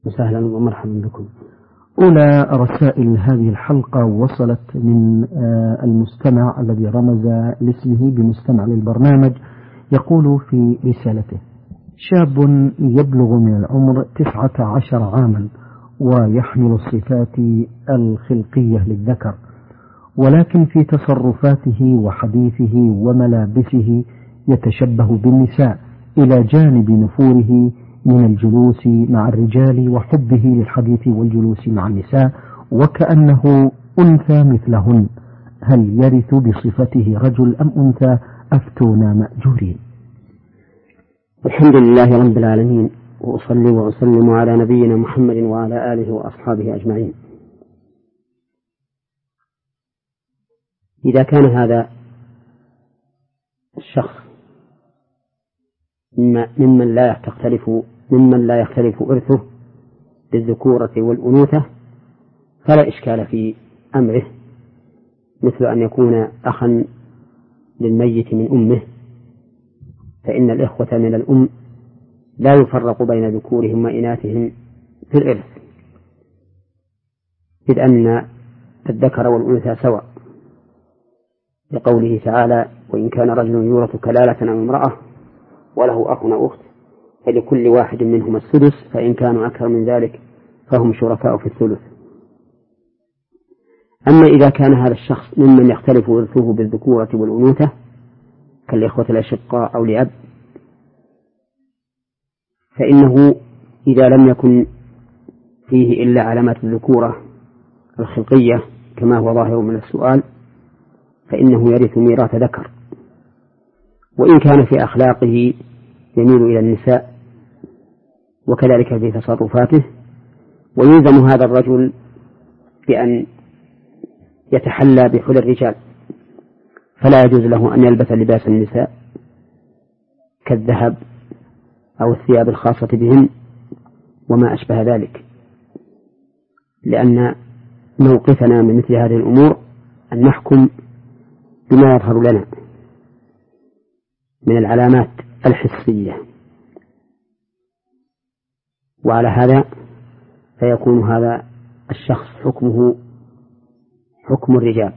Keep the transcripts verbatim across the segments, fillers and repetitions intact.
وسهلا ومرحبا بكم. أولى رسائل هذه الحلقة وصلت من المستمع الذي رمز لاسمه بمستمع للبرنامج. يقول في رسالته: شاب يبلغ من العمر تسعة عشر عاما ويحمل الصفات الخلقية للذكر، ولكن في تصرفاته وحديثه وملابسه يتشبه بالنساء إلى جانب نفوره من الجلوس مع الرجال وحبه للحديث والجلوس مع النساء وكأنه أنثى مثلهن. هل يرث بصفته رجل أم أنثى؟ أفتونا مأجورين. الحمد لله رب العالمين، وأصلي وأسلم على نبينا محمد وعلى آله وأصحابه أجمعين. إذا كان هذا الشخص ممن لا تختلف ممن لا يختلف إرثه بالذكورة والأنوثة فلا إشكال في أمره، مثل أن يكون أخا للميت من أمه، فإن الإخوة من الأم لا يفرق بين ذكورهم وإناثهم في الإرث، إذ أن الذكر والأنثى سواء، لقوله تعالى: وإن كان رجل يورث كلالة أو امرأة وله أخ أو أخت فلكل واحد منهما السدس فإن كانوا أكثر من ذلك فهم شركاء في الثلث. أما إذا كان هذا الشخص ممن يختلف إرثه بالذكورة والأنوثة كالإخوة الأشقاء أو لأب، فإنه إذا لم يكن فيه إلا علامات الذكورة الخلقية كما هو ظاهر من السؤال فإنه يرث ميراث ذكر، وإن كان في أخلاقه يميل إلى النساء وكذلك في تصرفاته، ويلزم هذا الرجل بأن يتحلى بحلى الرجال، فلا يجوز له أن يلبس لباس النساء كالذهب أو الثياب الخاصة بهن وما أشبه ذلك، لأن موقفنا من مثل هذه الأمور أن نحكم بما يظهر لنا من العلامات الحسية، وعلى هذا فيكون هذا الشخص حكمه حكم الرجال.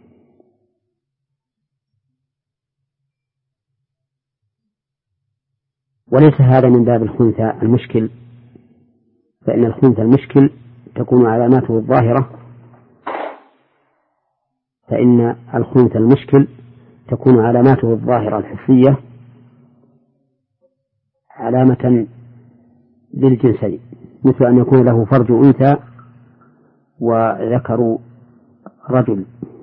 وليس هذا من باب الخنثى المشكل، فإن الخنثى المشكل تكون علاماته الظاهرة فإن الخنثى المشكل تكون علاماته الظاهرة الحسية علامة للجنسين، مثل أن يكون له فرج أنثى وذكر رجل،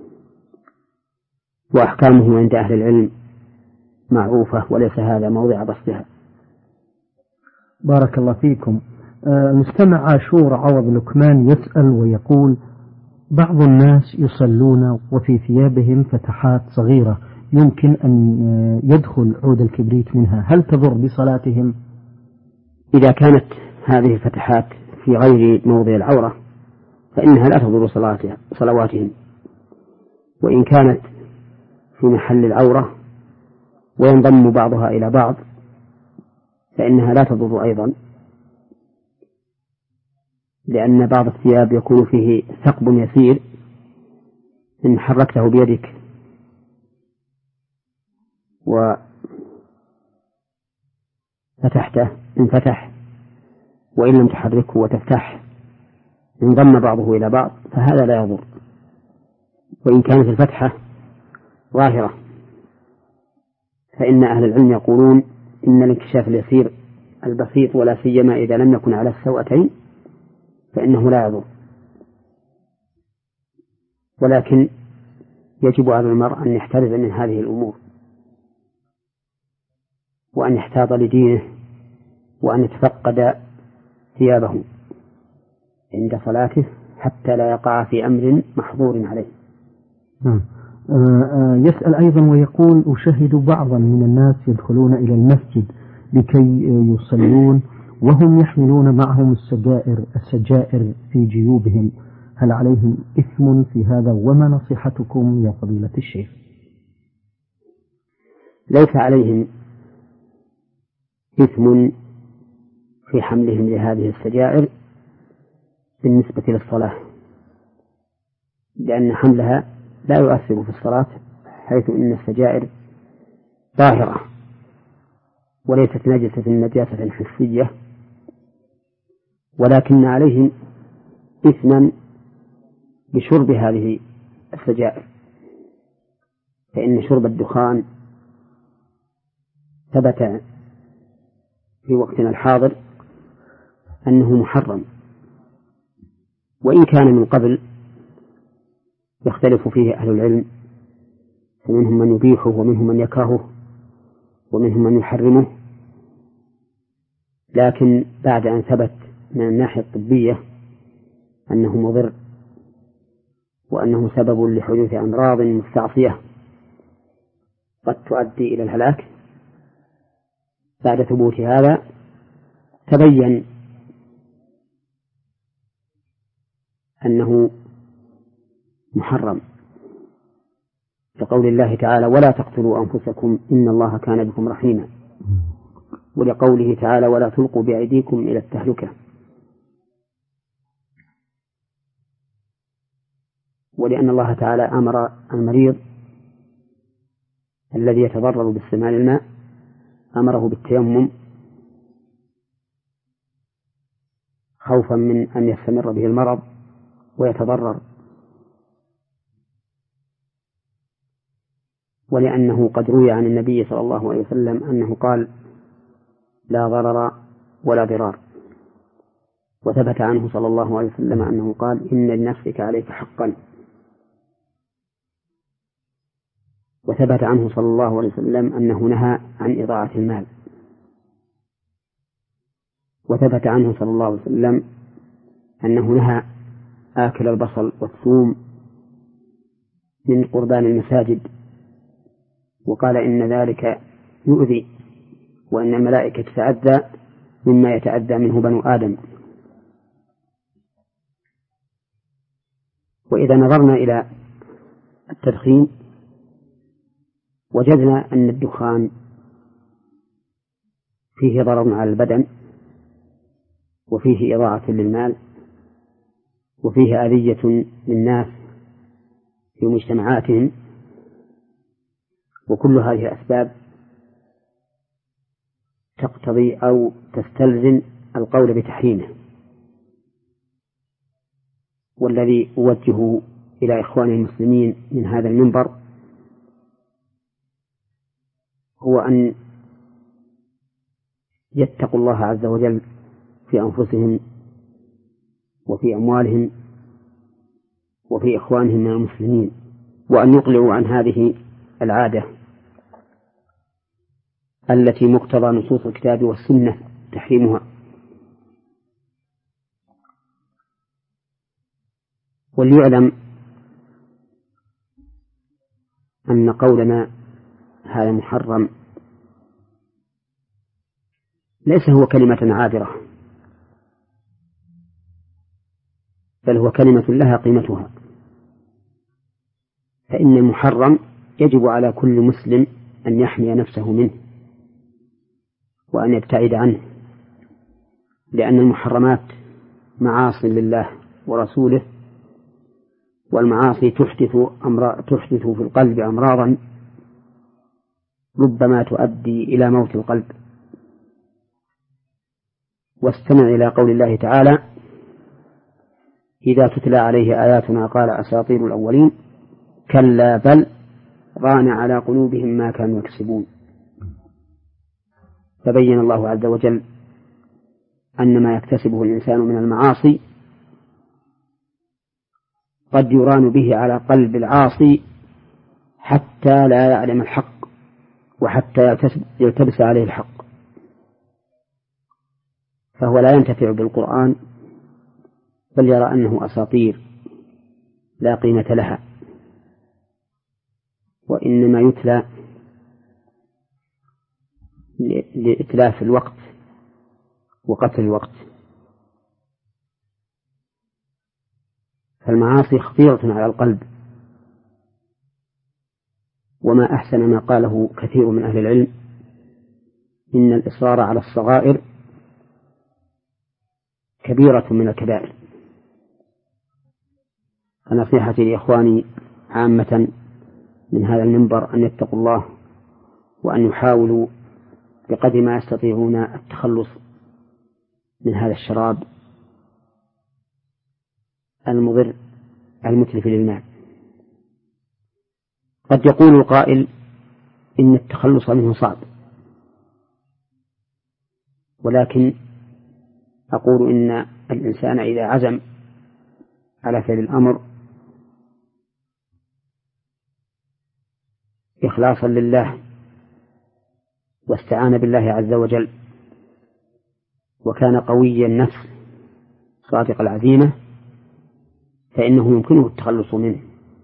وأحكامه عند أهل العلم معروفة وليس هذا موضع بسطها. بارك الله فيكم. المستمع عاشور عوض لكمان يسأل ويقول: بعض الناس يصلون وفي ثيابهم فتحات صغيرة يمكن أن يدخل عود الكبريت منها، هل تضر بصلاتهم؟ إذا كانت هذه الفتحات في غير موضع العورة فإنها لا تضر صلواتهم، وإن كانت في محل العورة وينضم بعضها إلى بعض فإنها لا تضر أيضا، لأن بعض الثياب يكون فيه ثقب يسير إن حركته بيدك وفتحته انفتح، وإن لم تحركه وتفتح انضم بعضه إلى بعض فهذا لا يضر. وإن كانت الفتحة ظاهرة فإن أهل العلم يقولون إن الانكشاف اليسير البسيط ولا سيما إذا لم يكن على السوأتين فإنه لا يضر، ولكن يجب على المرء أن يحترز من هذه الأمور وأن يحتاط لدينه وأن يتفقد ثيابه عند صلاته حتى لا يقع في أمر محظور عليه. نعم. يسأل أيضا ويقول: أشاهد بعضا من الناس يدخلون إلى المسجد لكي يصلون وهم يحملون معهم السجائر السجائر في جيوبهم، هل عليهم إثم في هذا؟ وما نصيحتكم يا فضيلة الشيخ؟ ليس عليهم إثم في حملهم لهذه السجائر بالنسبة للصلاة، لأن حملها لا يؤثر في الصلاة، حيث إن السجائر طاهرة وليست نجسة نجاسة حسية، ولكن عليهم إثما بشرب هذه السجائر، فإن شرب الدخان ثبت في وقتنا الحاضر أنه محرم، وإن كان من قبل يختلف فيه أهل العلم، فمنهم من يبيحه ومنهم من يكرهه ومنهم من يحرمه، لكن بعد أن ثبت من الناحية الطبية أنه مضر وأنه سبب لحدوث أمراض مستعصية قد تؤدي إلى الهلاك، بعد ثبوت هذا تبين أنه محرم، لقول الله تعالى: ولا تقتلوا أنفسكم إن الله كان بكم رحيما، ولقوله تعالى: ولا تلقوا بأيديكم إلى التهلكة، ولأن الله تعالى أمر المريض الذي يتضرر باستعمال الماء أمره بالتيمم خوفا من أن يستمر به المرض ويتضرر، ولأنه قد روي عن النبي صلى الله عليه وسلم أنه قال: لا ضرر ولا ضرار، وثبت عنه صلى الله عليه وسلم أنه قال: إن لنفسك عليك حقا، وثبت عنه صلى الله عليه وسلم أنه نهى عن إضاعة المال، وثبت عنه صلى الله عليه وسلم أنه نهى آكل البصل والثوم من قربان المساجد، وقال: إن ذلك يؤذي، وأن الملائكة تتأذى مما يتأذى منه بنو آدم. وإذا نظرنا إلى التدخين وجدنا أن الدخان فيه ضرر على البدن، وفيه إضاعة للمال، وفيه أذية للناس في مجتمعاتهم، وكل هذه الأسباب تقتضي أو تستلزم القول بتحريمه. والذي أوجه إلى إخواني المسلمين من هذا المنبر هو أن يتقوا الله عز وجل في أنفسهم وفي أموالهم وفي إخوانهم من المسلمين، وأن يقلعوا عن هذه العادة التي مقتضى نصوص الكتاب والسنة تحريمها. وليعلم أن قولنا هذا محرم ليس هو كلمة عابرة، بل هو كلمة لها قيمتها، فإن المحرم يجب على كل مسلم أن يحمي نفسه منه وأن يبتعد عنه، لأن المحرمات معاصي لله ورسوله، والمعاصي تحدث أمر... تحدث في القلب أمراضا ربما تؤدي إلى موت القلب. واستمع إلى قول الله تعالى: إذا تتلى عليه آياتنا قال أساطير الأولين كلا بل ران على قلوبهم ما كانوا يكسبون. فبين الله عز وجل أن ما يكتسبه الإنسان من المعاصي قد يران به على قلب العاصي حتى لا يعلم الحق وحتى يلتبس عليه الحق، فهو لا ينتفع بالقرآن بل يرى أنه أساطير لا قيمة لها، وإنما يتلى لإتلاف الوقت وقتل الوقت. فالمعاصي خطيرة على القلب، وما أحسن ما قاله كثير من أهل العلم: إن الإصرار على الصغائر كبيرة من الكبائر. فنصيحتي لإخواني عامة من هذا المنبر أن يتقوا الله وأن يحاولوا بقدر ما يستطيعون التخلص من هذا الشراب المضر المتلف للمال. قد يقول القائل إن التخلص منه صعب، ولكن أقول إن الإنسان إذا عزم على فعل الأمر إخلاصا لله واستعان بالله عز وجل وكان قوي النفس صادق العزيمة فإنه يمكنه التخلص منه.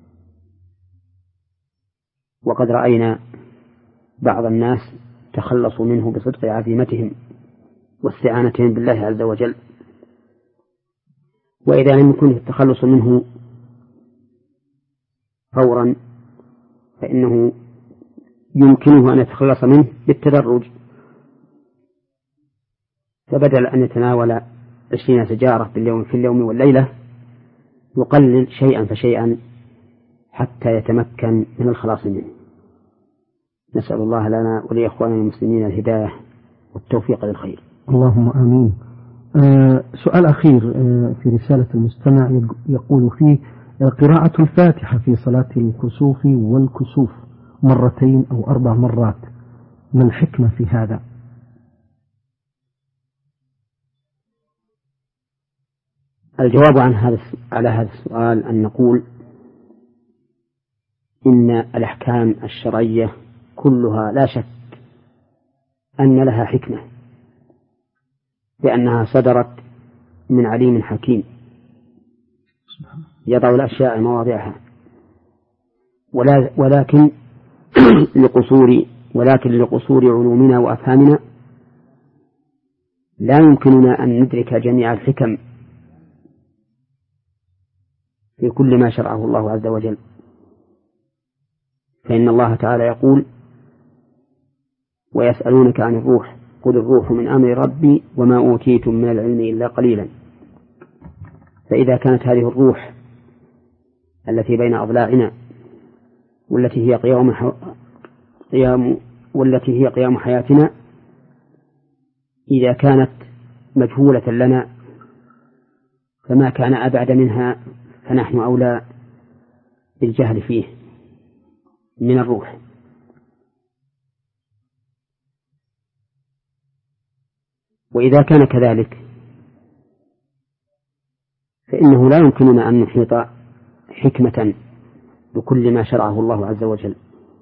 وقد رأينا بعض الناس تخلصوا منه بصدق عزيمتهم واستعانتهم بالله عز وجل. وإذا لم يكن التخلص منه فورا فإنه يمكنه أن يتخلص منه بالتدرج، فبدل أن يتناول عشرين سجارة في اليوم في اليوم والليلة يقلل شيئا فشيئا حتى يتمكن من الخلاص منه. نسأل الله لنا ولإخواننا المسلمين الهداية والتوفيق للخير. اللهم آمين. آه سؤال أخير آه في رسالة المستمع يقول فيه آه قراءة الفاتحة في صلاة الكسوف والكسوف مرتين أو أربع مرات، ما الحكمة في هذا؟ الجواب عن هذا على هذا السؤال أن نقول إن الأحكام الشرعية كلها لا شك أن لها حكمة، لأنها صدرت من عليم حكيم يضع الأشياء مواضعها، ولكن لقصور ولكن لقصور علومنا وأفهامنا لا يمكننا أن ندرك جميع الحكم في كل ما شرعه الله عز وجل. فإن الله تعالى يقول: ويسألونك عن الروح قل الروح من أمر ربي وما أوتيتم من العلم إلا قليلا. فإذا كانت هذه الروح التي بين أضلاعنا والتي هي قيام قيام والتي هي قيام حياتنا إذا كانت مجهولة لنا فما كان أبعد منها فنحن أولى بالجهل فيه من الروح. وإذا كان كذلك فإنه لا يمكننا أن نحيط حكمة بكل ما شرعه الله عز وجل.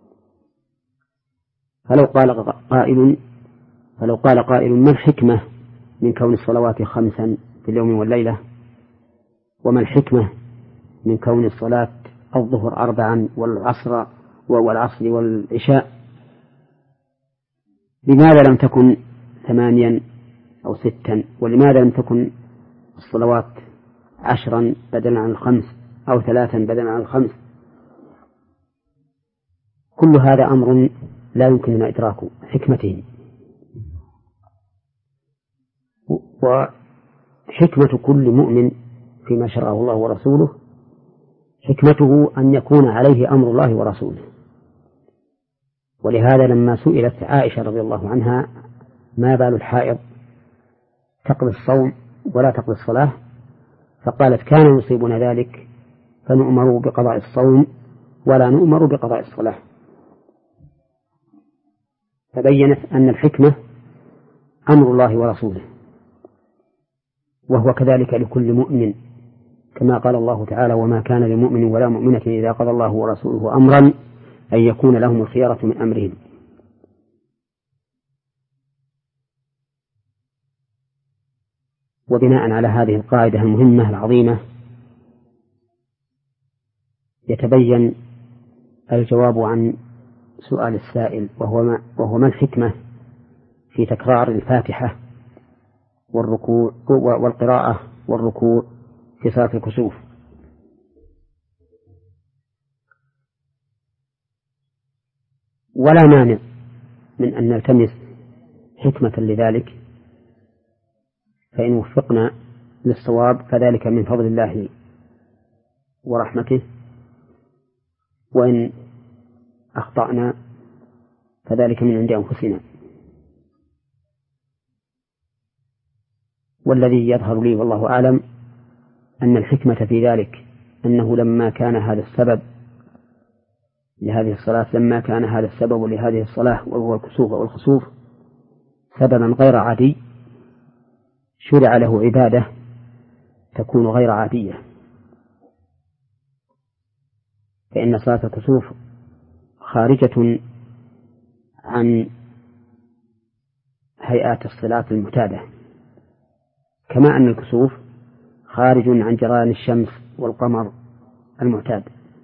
فلو قال قائل فلو قال قائل ما الحكمة من كون الصلوات خمسا في اليوم والليلة، وما الحكمة من كون الصلاة الظهر أربعا والعصر والعصر والعشاء، لماذا لم تكن ثمانيا أو ستا، ولماذا لم تكن الصلوات عشرا بدلا عن الخمس أو ثلاثا بدلا عن الخمس؟ كل هذا أمر لا يمكننا إدراك حكمته. وحكمة كل مؤمن فيما شرعه الله ورسوله حكمته أن يكون عليه أمر الله ورسوله. ولهذا لما سئلت عائشة رضي الله عنها ما بال الحائض تقضي الصوم ولا تقضي الصلاة، فقالت كان يصيبنا ذلك فنؤمر بقضاء الصوم ولا نؤمر بقضاء الصلاة. فبينت أن الحكمة أمر الله ورسوله، وهو كذلك لكل مؤمن، كما قال الله تعالى: وما كان لمؤمن ولا مؤمنة إذا قضى الله ورسوله أمرا أن يكون لهم الخيرة من أمرهم. وبناء على هذه القاعدة المهمة العظيمة يتبين الجواب عن سؤال السائل، وهو ما, وهو ما الحكمة في تكرار الفاتحة والركوع والقراءة والركوع في صلاة الكسوف. ولا مانع من أن نلتمس حكمة لذلك، فإن وفقنا للصواب فذلك من فضل الله ورحمته، وإن أخطأنا فذلك من عند أنفسنا. والذي يظهر لي والله أعلم أن الحكمة في ذلك أنه لما كان هذا السبب لهذه الصلاة لما كان هذا السبب لهذه الصلاة وهو الكسوف أو الخسوف سببا غير عادي، شرع له عبادة تكون غير عادية. فإن صلاة الكسوف خارجة عن هيئات الصلاة المعتادة، كما أن الكسوف خارج عن جريان الشمس والقمر المعتاد.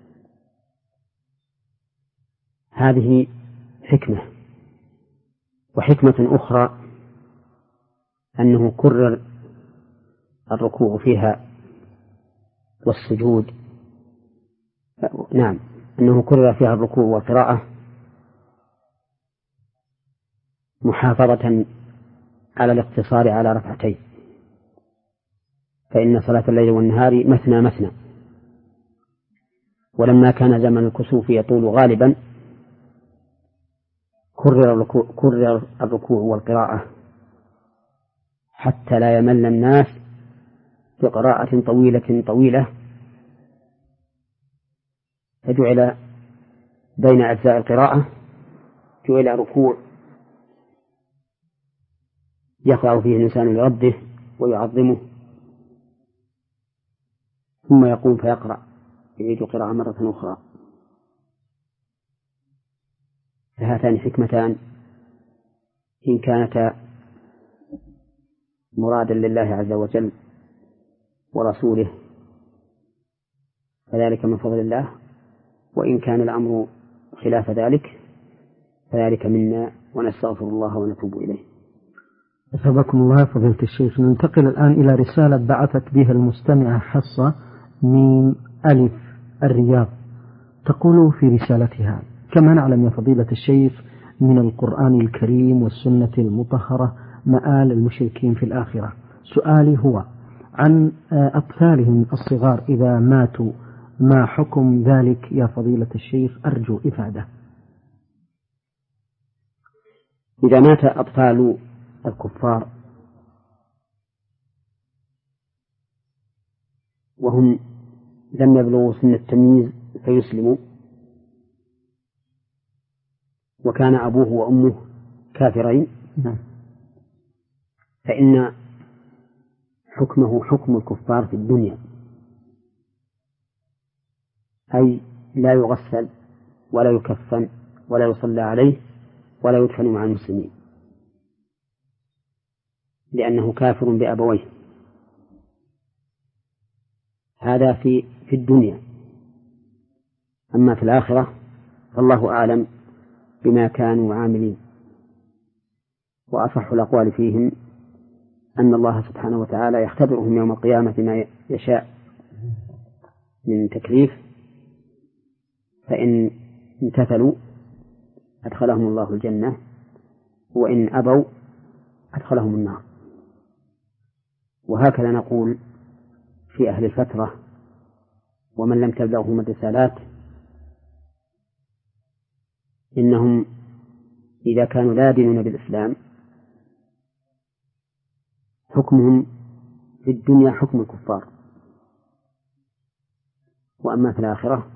هذه حكمة. وحكمة أخرى أنه كرر الركوع فيها والسجود، نعم أنه كرر فيها الركوع والقراءة محافظة على الاقتصار على ركعتين، فإن صلاة الليل والنهار مثنى مثنى. ولما كان زمن الكسوف يطول غالبا كرر الركوع, كرر الركوع والقراءة حتى لا يمل الناس بقراءة طويلة طويلة، فجعل بين أجزاء القراءة جعل ركوع يخضع فيه الإنسان لربه ويعظمه، ثم يقوم فيقرأ يعيد القراءة مرة أخرى. فهاتان حكمتان إن كانتا مرادا لله عز وجل ورسوله فذلك من فضل الله، وإن كان الأمر خلاف ذلك فذلك منا، ونستغفر الله ونتوب إليه. أثابكم الله فضيلة الشيخ. ننتقل الآن إلى رسالة بعثت بها المستمعة حصة من ألف الرياض، تقول في رسالتها: كما نعلم يا فضيلة الشيخ من القرآن الكريم والسنة المطهرة مآل المشركين في الآخرة، سؤالي هو عن أطفالهم الصغار إذا ماتوا ما حكم ذلك يا فضيلة الشيخ؟ أرجو إفادة. إذا مات أطفال الكفار وهم لم يبلغوا سن التمييز فيسلموا، وكان أبوه وأمه كافرين، فإن حكمه حكم الكفار في الدنيا، أي لا يغسل ولا يكفن ولا يصلى عليه ولا يدفن مع المسلمين، لأنه كافر بأبويه. هذا في في الدنيا. أما في الآخرة فالله أعلم بما كانوا عاملين. وأصح الأقوال فيهم أن الله سبحانه وتعالى يختبرهم يوم القيامة ما يشاء من تكليف، فإن امتثلوا أدخلهم الله الجنة، وإن أبوا أدخلهم النار. وهكذا نقول في أهل الفترة ومن لم تبلغهم الرسالات، إنهم إذا كانوا لا يدينون بالإسلام حكمهم في الدنيا حكم الكفار، وأما في الآخرة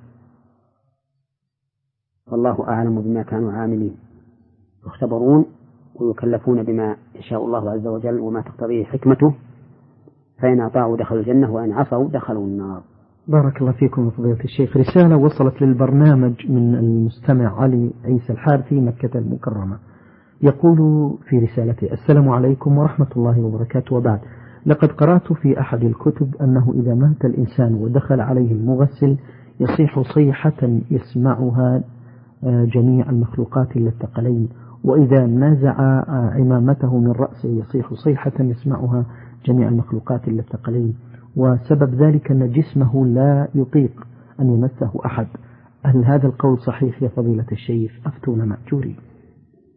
فالله أعلم بما كانوا عاملين، يختبرون ويكلفون بما يشاء الله عز وجل وما تقتضيه حكمته، فإن أطاعوا دخلوا الجنة وإن عصوا دخلوا النار. بارك الله فيكم فضيلة الشيخ. رسالة وصلت للبرنامج من المستمع علي عيسى الحارثي مكة المكرمة، يقول في رسالته: السلام عليكم ورحمة الله وبركاته، وبعد، لقد قرأت في أحد الكتب أنه إذا مات الإنسان ودخل عليه المغسل يصيح صيحة يسمعها جميع المخلوقات إلا الثقلين، وإذا نزع عمامته من رأسه يصيح صيحة يسمعها جميع المخلوقات إلا الثقلين، وسبب ذلك أن جسمه لا يطيق أن يمسه أحد. هل هذا القول صحيح يا فضيلة الشيخ؟ أفتونا مأجورين.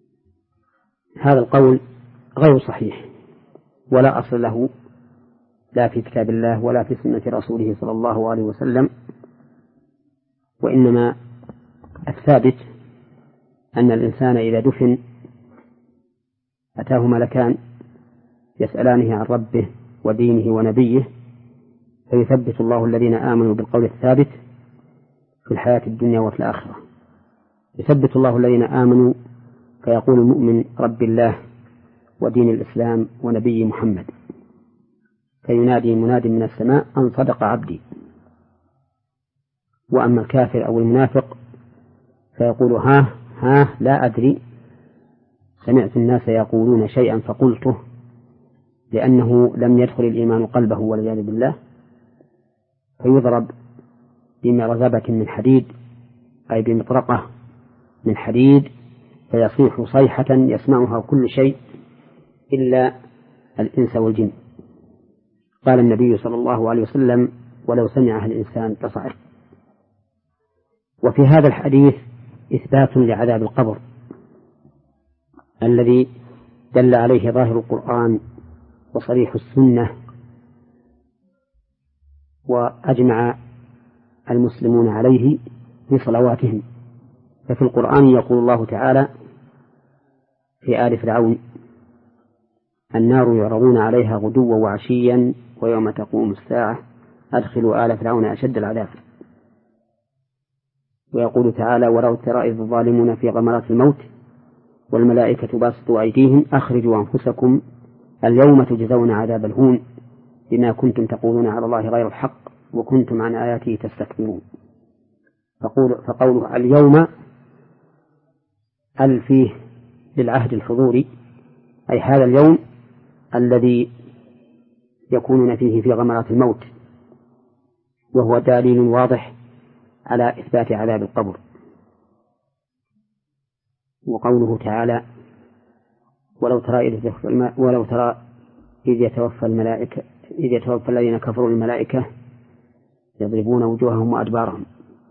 هذا القول غير صحيح ولا أصل له لا في كتاب الله ولا في سنة رسوله صلى الله عليه وسلم، وإنما الثابت أن الإنسان إذا دفن أتاه ملكان يسألانه عن ربه ودينه ونبيه، فيثبت الله الذين آمنوا بالقول الثابت في الحياة الدنيا وفي الآخرة. يثبت الله الذين آمنوا فيقول المؤمن رب الله ودين الإسلام ونبي محمد، فينادي مناد من السماء أن صدق عبدي. وأما الكافر أو المنافق فيقول ها ها لا أدري، سمعت الناس يقولون شيئا فقلته، لأنه لم يدخل الإيمان قلبه والعياذ بالله، فيضرب بمرزبة من حديد أي بمطرقة من حديد فيصيح صيحة يسمعها كل شيء إلا الإنس والجن. قال النبي صلى الله عليه وسلم ولو سمعها الإنسان تصعق. وفي هذا الحديث إثبات لعذاب القبر الذي دل عليه ظاهر القرآن وصريح السنة، وأجمع المسلمون عليه في صلواتهم. ففي القرآن يقول الله تعالى في آل فرعون النار يعرضون عليها غدوا وعشيا ويوم تقوم الساعة أدخلوا آل فرعون أشد العذاب. ويقول تعالى ولو ترى إذ الظالمون في غمرات الموت والملائكة باسطوا أيديهم أخرجوا أنفسكم اليوم تجزون عذاب الهون بما كنتم تقولون على الله غير الحق وكنتم عن آياته تستكبرون. فقوله اليوم ال فيه للعهد الحضوري، أي هذا اليوم الذي يكونون فيه في غمرات الموت، وهو دليل واضح على إثبات عذاب القبر. وقوله تعالى ولو ترى إذ ولو ترى إذ يتوفى الملائكة إذ يتوفى الذين كفروا الملائكة يضربون وجوههم وأدبارهم.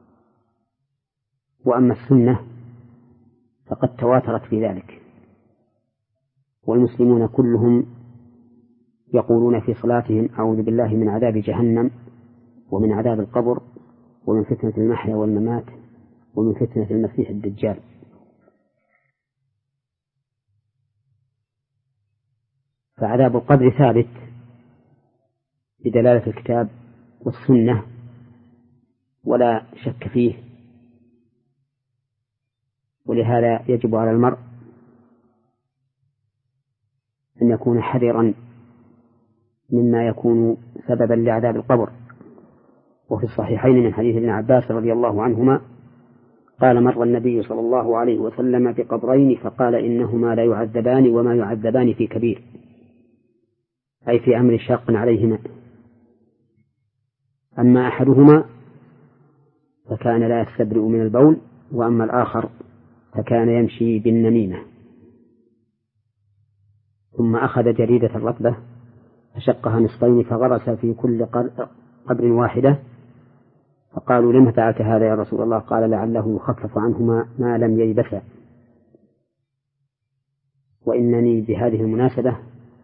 وأما السنة فقد تواترت في ذلك، والمسلمون كلهم يقولون في صلاتهم أعوذ بالله من عذاب جهنم ومن عذاب القبر ومن فتنة المحيا والممات ومن فتنة المسيح الدجال. فعذاب القبر ثابت بدلالة الكتاب والسنة ولا شك فيه، ولهذا يجب على المرء أن يكون حذرا مما يكون سببا لعذاب القبر. وفي الصحيحين من حديث ابن عباس رضي الله عنهما قال مر النبي صلى الله عليه وسلم بقبرين فقال إنهما لا يعذبان وما يعذبان في كبير، أي في أمر شاق عليهما. أما أحدهما فكان لا يستبرئ من البول، وأما الآخر فكان يمشي بالنميمة. ثم أخذ جريدة رطبة فشقها نصفين فغرس في كل قبر واحدة، فقالوا لم فعلت هذا يا رسول الله؟ قال لعله يخفف عنهما ما لم يلبثا. وإنني بهذه المناسبة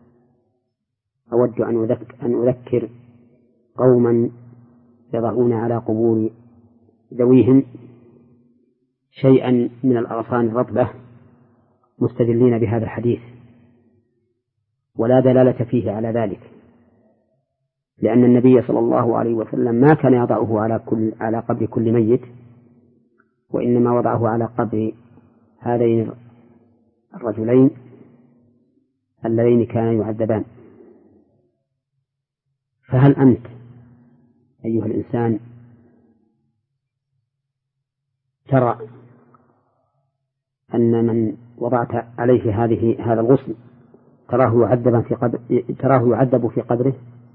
أود أن أذكر قوما يضعون على قبور ذويهم شيئا من الأغصان الرطبة مستدلين بهذا الحديث، ولا دلالة فيه على ذلك، لأن النبي صلى الله عليه وسلم ما كان يضعه على كل على قبر كل ميت، وإنما وضعه على قبر هذين الرجلين اللذين كانا يعذبان. فهل أنت أيها الإنسان ترى أن من وضعت عليه هذه هذا الغسل تراه يعذب في قبر تراه يعذب في قبره؟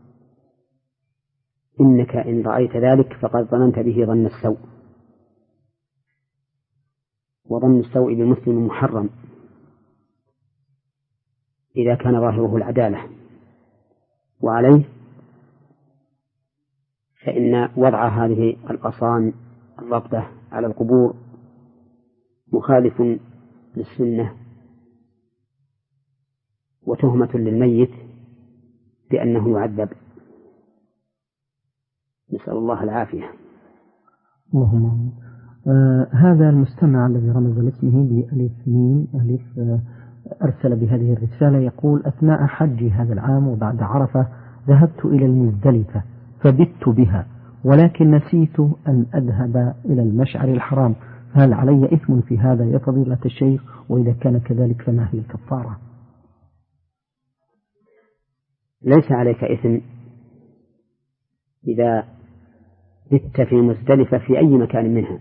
إنك إن رأيت ذلك فقد ظننت به ظن السوء، وظن السوء بالمسلم محرم إذا كان ظاهره العدالة. وعليه فإن وضع هذه الأغصان الرطبة على القبور مخالف للسنة وتهمة للميت بأنه يعذب. نسأل الله العافية. اللهم آه هذا المستمع الذي رمز لاسمه بألف ميم ألف آه أرسل بهذه الرسالة يقول: أثناء حجي هذا العام وبعد عرفة ذهبت إلى المزدلفة فبت بها، ولكن نسيت أن أذهب إلى المشعر الحرام، هل علي إثم في هذا يا فضيلة الشيخ؟ وإذا كان كذلك فما هي الكفارة؟ ليس عليك إثم إذا بت في مزدلفة في أي مكان منها،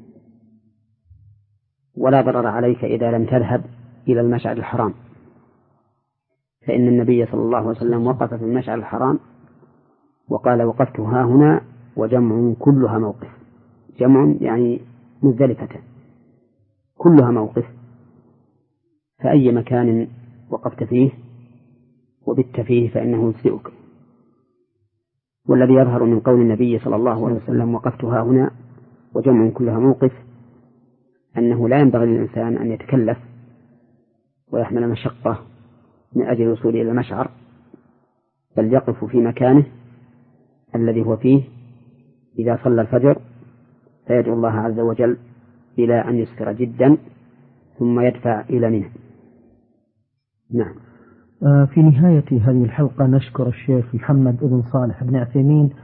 ولا ضرر عليك إذا لم تذهب إلى المشعر الحرام، فإن النبي صلى الله عليه وسلم وقف في المشعر الحرام وقال: وقفت ها هنا وجمع كلها موقف. جمع يعني مزدلفة كلها موقف، فأي مكان وقفت فيه وبت فيه فإنه يجزئك. والذي يظهر من قول النبي صلى الله عليه وسلم: وقفت ها هنا وجمع كلها موقف، أنه لا ينبغي للإنسان أن يتكلف ويحمل مشقة من أجل الوصول إلى المشعر، بل يقف في مكانه الذي هو فيه إذا صلى الفجر فيدعو الله عز وجل إلى أن يسفر جدا ثم يدفع إلى منه. نعم. في نهاية هذه الحلقة نشكر الشيخ محمد بن صالح بن عثيمين